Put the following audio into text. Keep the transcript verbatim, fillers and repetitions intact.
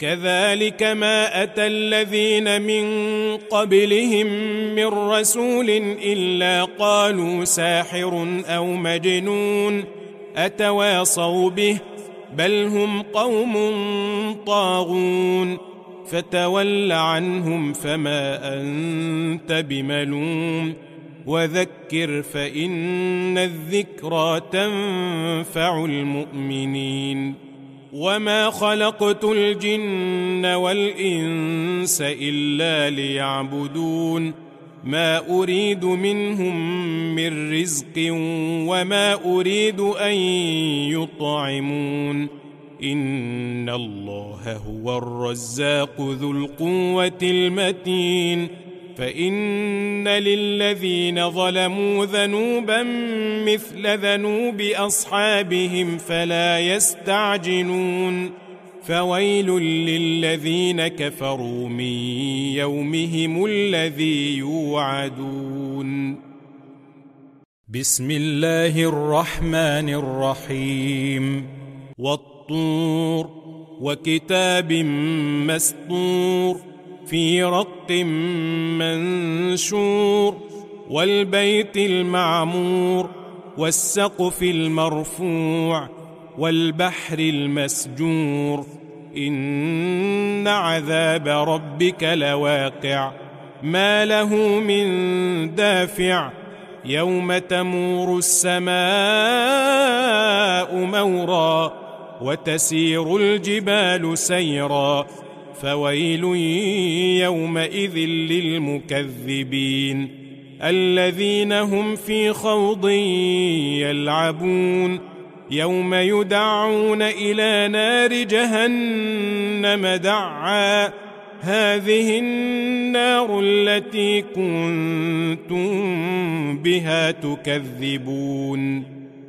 كذلك ما أتى الذين من قبلهم من رسول إلا قالوا ساحر أو مجنون أتواصوا به بل هم قوم طاغون فتول عنهم فما أنت بملوم وذكر فإن الذكرى تنفع المؤمنين وما خلقت الجن والإنس إلا ليعبدون ما أريد منهم من رزق وما أريد أن يطعمون إن الله هو الرزاق ذو القوة المتين فإن للذين ظلموا ذنوبا مثل ذنوب أصحابهم فلا يستعجلون فويل للذين كفروا من يومهم الذي يوعدون بسم الله الرحمن الرحيم والطور وكتاب مسطور في رق منشور والبيت المعمور والسقف المرفوع والبحر المسجور إن عذاب ربك لواقع ما له من دافع يوم تمور السماء مورا وتسير الجبال سيرا فويل يومئذ للمكذبين الذين هم في خوض يلعبون يوم يدعون إلى نار جهنم دعا هذه النار التي كنتم بها تكذبون